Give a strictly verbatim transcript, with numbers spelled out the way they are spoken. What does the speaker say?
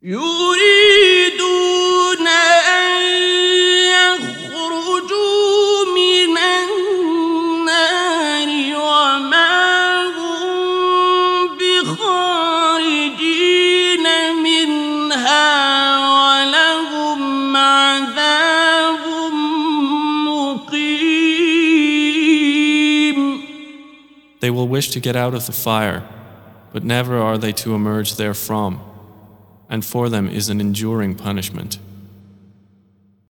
يريدون أن يخرجوا من النار وما هم بخارجين منها ولهم عذاب مقيم. They will wish to get out of the fire, but never are they to emerge therefrom, and for them is an enduring punishment.